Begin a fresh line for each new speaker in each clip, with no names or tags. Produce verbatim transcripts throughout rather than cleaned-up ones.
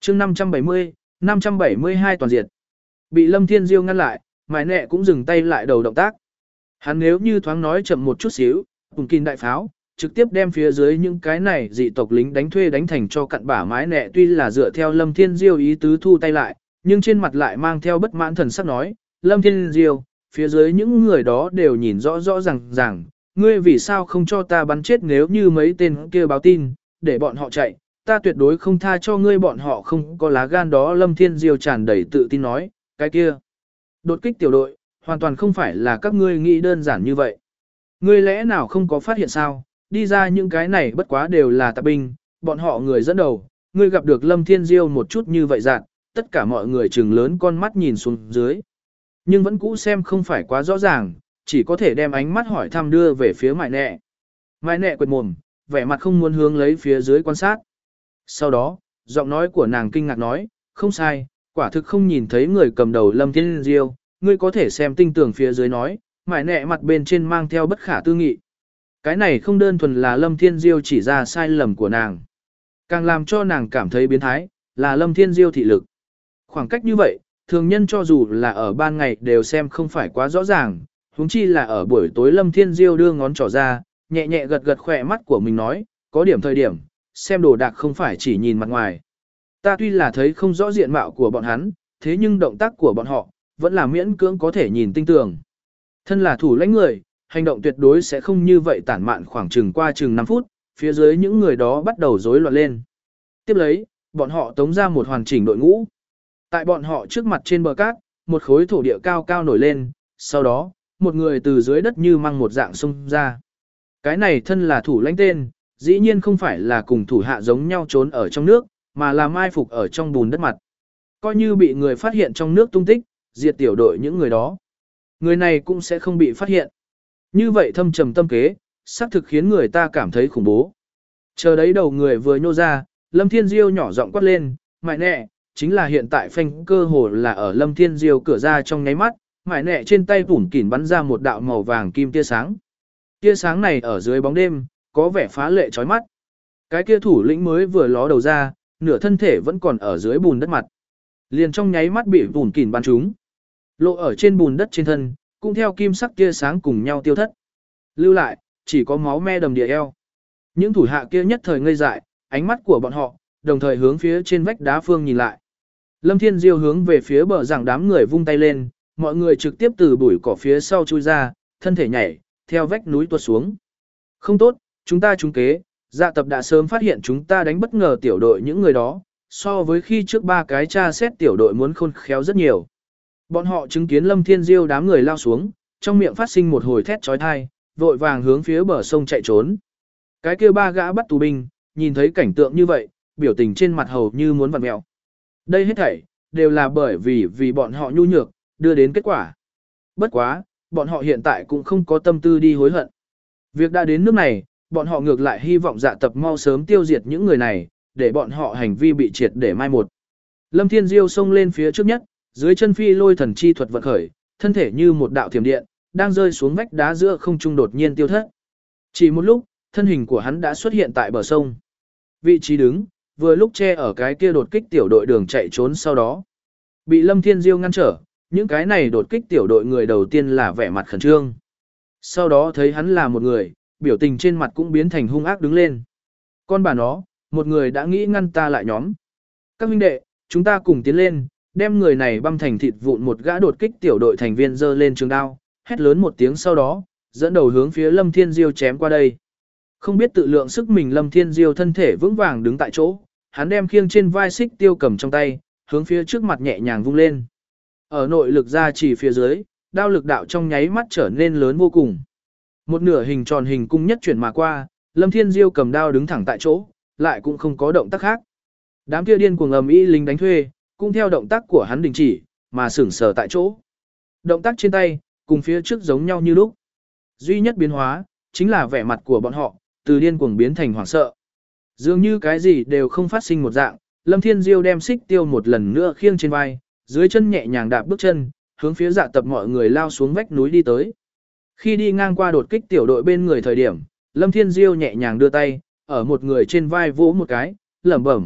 chương năm trăm bảy mươi, năm trăm bảy mươi hai toàn diệt. Bị Lâm Thiên Diêu ngăn lại, mải nẹ cũng dừng tay lại đầu động tác. Hắn nếu như thoáng nói chậm một chút xíu, cùng kinh đại pháo, trực tiếp đem phía dưới những cái này dị tộc lính đánh thuê đánh thành cho cặn bả mái nẹ, tuy là dựa theo Lâm Thiên Diêu ý tứ thu tay lại, nhưng trên mặt lại mang theo bất mãn thần sắc nói, Lâm Thiên Diêu, phía dưới những người đó đều nhìn rõ rõ ràng ràng, ngươi vì sao không cho ta bắn chết nếu như mấy tên kia báo tin, để bọn họ chạy, ta tuyệt đối không tha cho ngươi, bọn họ không có lá gan đó. Lâm Thiên Diêu tràn đầy tự tin nói, cái kia, đột kích tiểu đội, hoàn toàn không phải là các ngươi nghĩ đơn giản như vậy. Ngươi lẽ nào không có phát hiện sao, đi ra những cái này bất quá đều là tạp binh, bọn họ người dẫn đầu, ngươi gặp được Lâm Thiên Diêu một chút như vậy dạng, tất cả mọi người trừng lớn con mắt nhìn xuống dưới. Nhưng vẫn cũ xem không phải quá rõ ràng, chỉ có thể đem ánh mắt hỏi thăm đưa về phía mại nẹ. Mại nẹ quệt mồm, vẻ mặt không muốn hướng lấy phía dưới quan sát. Sau đó, giọng nói của nàng kinh ngạc nói, không sai, quả thực không nhìn thấy người cầm đầu Lâm Thiên Diêu, ngươi có thể xem tinh tường phía dưới nói, mại nẹ mặt bên trên mang theo bất khả tư nghị. Cái này không đơn thuần là Lâm Thiên Diêu chỉ ra sai lầm của nàng. Càng làm cho nàng cảm thấy biến thái, là Lâm Thiên Diêu thị lực. Khoảng cách như vậy, thường nhân cho dù là ở ban ngày đều xem không phải quá rõ ràng, huống chi là ở buổi tối. Lâm Thiên Diêu đưa ngón trỏ ra, nhẹ nhẹ gật gật khỏe mắt của mình nói, có điểm thời điểm, xem đồ đạc không phải chỉ nhìn mặt ngoài. Ta tuy là thấy không rõ diện mạo của bọn hắn, thế nhưng động tác của bọn họ, vẫn là miễn cưỡng có thể nhìn tinh tường. Thân là thủ lãnh người, hành động tuyệt đối sẽ không như vậy tản mạn. Khoảng chừng qua chừng năm phút, phía dưới những người đó bắt đầu rối loạn lên. Tiếp lấy, bọn họ tống ra một hoàn chỉnh đội ngũ. Tại bọn họ trước mặt trên bờ cát, một khối thổ địa cao cao nổi lên, sau đó, một người từ dưới đất như mang một dạng xông ra. Cái này thân là thủ lãnh tên, dĩ nhiên không phải là cùng thủ hạ giống nhau trốn ở trong nước, mà là mai phục ở trong bùn đất mặt. Coi như bị người phát hiện trong nước tung tích, diệt tiểu đội những người đó. Người này cũng sẽ không bị phát hiện. Như vậy thâm trầm tâm kế, xác thực khiến người ta cảm thấy khủng bố. Chờ đấy đầu người vừa nhô ra, Lâm Thiên Diêu nhỏ giọng quát lên, mại nẹ, chính là hiện tại phanh cơ hồ là ở Lâm Thiên Diêu cửa ra trong nháy mắt, mại nẹ trên tay bủn kỉn bắn ra một đạo màu vàng kim tia sáng. Tia sáng này ở dưới bóng đêm, có vẻ phá lệ chói mắt. Cái kia thủ lĩnh mới vừa ló đầu ra, nửa thân thể vẫn còn ở dưới bùn đất mặt. Liền trong nháy mắt bị bùn kỉn bắn trúng. Lộ ở trên bùn đất trên thân, cũng theo kim sắc tia sáng cùng nhau tiêu thất. Lưu lại, chỉ có máu me đầm địa eo. Những thủ hạ kia nhất thời ngây dại, ánh mắt của bọn họ, đồng thời hướng phía trên vách đá phương nhìn lại. Lâm Thiên Diêu hướng về phía bờ rằng đám người vung tay lên, mọi người trực tiếp từ bụi cỏ phía sau chui ra, thân thể nhảy, theo vách núi tuột xuống. Không tốt, chúng ta trúng kế, dạ tập đã sớm phát hiện chúng ta đánh bất ngờ tiểu đội những người đó, so với khi trước ba cái tra xét tiểu đội muốn khôn khéo rất nhiều. Bọn họ chứng kiến Lâm Thiên Diêu đám người lao xuống, trong miệng phát sinh một hồi thét chói tai, vội vàng hướng phía bờ sông chạy trốn. Cái kia ba gã bắt tù binh, nhìn thấy cảnh tượng như vậy, biểu tình trên mặt hầu như muốn vặn mèo. Đây hết thảy đều là bởi vì vì bọn họ nhu nhược, đưa đến kết quả. Bất quá, bọn họ hiện tại cũng không có tâm tư đi hối hận. Việc đã đến nước này, bọn họ ngược lại hy vọng dạ tập mau sớm tiêu diệt những người này, để bọn họ hành vi bị triệt để mai một. Lâm Thiên Diêu xông lên phía trước nhất, dưới chân phi lôi thần chi thuật vận khởi, thân thể như một đạo thiểm điện, đang rơi xuống vách đá giữa không trung đột nhiên tiêu thất. Chỉ một lúc, thân hình của hắn đã xuất hiện tại bờ sông. Vị trí đứng, vừa lúc che ở cái kia đột kích tiểu đội đường chạy trốn sau đó. Bị Lâm Thiên Diêu ngăn trở, những cái này đột kích tiểu đội người đầu tiên là vẻ mặt khẩn trương. Sau đó thấy hắn là một người, biểu tình trên mặt cũng biến thành hung ác đứng lên. Con bà nó, một người đã nghĩ ngăn ta lại nhóm. Các huynh đệ, chúng ta cùng tiến lên, đem người này băm thành thịt vụn. Một gã đột kích tiểu đội thành viên giơ lên trường đao, hét lớn một tiếng sau đó, dẫn đầu hướng phía Lâm Thiên Diêu chém qua đây. Không biết tự lượng sức mình, Lâm Thiên Diêu thân thể vững vàng đứng tại chỗ, hắn đem khiêng trên vai xích tiêu cầm trong tay, hướng phía trước mặt nhẹ nhàng vung lên. Ở nội lực ra chỉ phía dưới, đao lực đạo trong nháy mắt trở nên lớn vô cùng. Một nửa hình tròn hình cung nhất chuyển mà qua, Lâm Thiên Diêu cầm đao đứng thẳng tại chỗ, lại cũng không có động tác khác. Đám kia điên cuồng ầm ĩ lính đánh thuê, cũng theo động tác của hắn đình chỉ, mà sững sờ tại chỗ. Động tác trên tay, cùng phía trước giống nhau như lúc. Duy nhất biến hóa, chính là vẻ mặt của bọn họ, từ điên cuồng biến thành hoảng sợ. Dường như cái gì đều không phát sinh một dạng, Lâm Thiên Diêu đem xích tiêu một lần nữa khiêng trên vai, dưới chân nhẹ nhàng đạp bước chân, hướng phía dạ tập mọi người lao xuống vách núi đi tới. Khi đi ngang qua đột kích tiểu đội bên người thời điểm, Lâm Thiên Diêu nhẹ nhàng đưa tay, ở một người trên vai vỗ một cái, lẩm bẩm,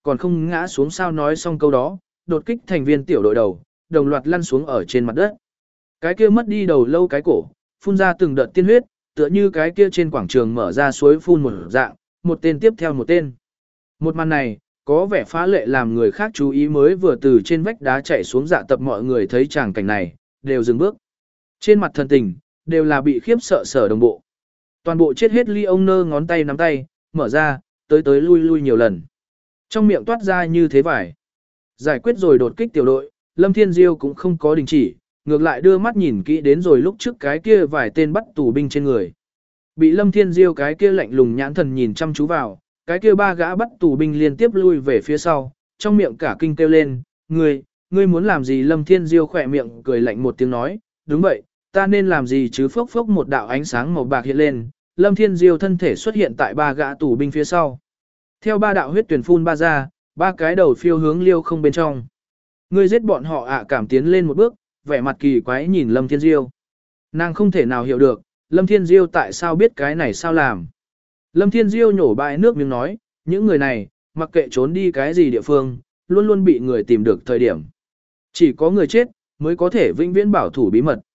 còn không ngã xuống sao nói xong câu đó, đột kích thành viên tiểu đội đầu, đồng loạt lăn xuống ở trên mặt đất. Cái kia mất đi đầu lâu cái cổ, phun ra từng đợt tiên huyết, tựa như cái kia trên quảng trường mở ra suối phun một dạng, một tên tiếp theo một tên. Một màn này, có vẻ phá lệ làm người khác chú ý mới vừa từ trên vách đá chạy xuống dạ tập mọi người thấy tràng cảnh này, đều dừng bước. Trên mặt thần tình, đều là bị khiếp sợ sở đồng bộ. Toàn bộ chết hết ly ông nơ ngón tay nắm tay, mở ra, tới tới lui lui nhiều lần. Trong miệng toát ra như thế vải. Giải quyết rồi đột kích tiểu đội, Lâm Thiên Diêu cũng không có đình chỉ, ngược lại đưa mắt nhìn kỹ đến rồi lúc trước cái kia vài tên bắt tù binh trên người. Bị Lâm Thiên Diêu cái kia lạnh lùng nhãn thần nhìn chăm chú vào, cái kia ba gã bắt tù binh liên tiếp lui về phía sau, trong miệng cả kinh kêu lên, ngươi, ngươi muốn làm gì? Lâm Thiên Diêu khỏe miệng cười lạnh một tiếng nói, đúng vậy, ta nên làm gì chứ? Phốc phốc một đạo ánh sáng màu bạc hiện lên, Lâm Thiên Diêu thân thể xuất hiện tại ba gã tù binh phía sau. Theo ba đạo huyết tuyển phun ba ra, ba cái đầu phiêu hướng liêu không bên trong. Ngươi giết bọn họ ạ. Cảm tiến lên một bước, vẻ mặt kỳ quái nhìn Lâm Thiên Diêu. Nàng không thể nào hiểu được, Lâm Thiên Diêu tại sao biết cái này sao làm. Lâm Thiên Diêu nhổ bãi nước miếng nói, những người này, mặc kệ trốn đi cái gì địa phương, luôn luôn bị người tìm được thời điểm. Chỉ có người chết, mới có thể vĩnh viễn bảo thủ bí mật.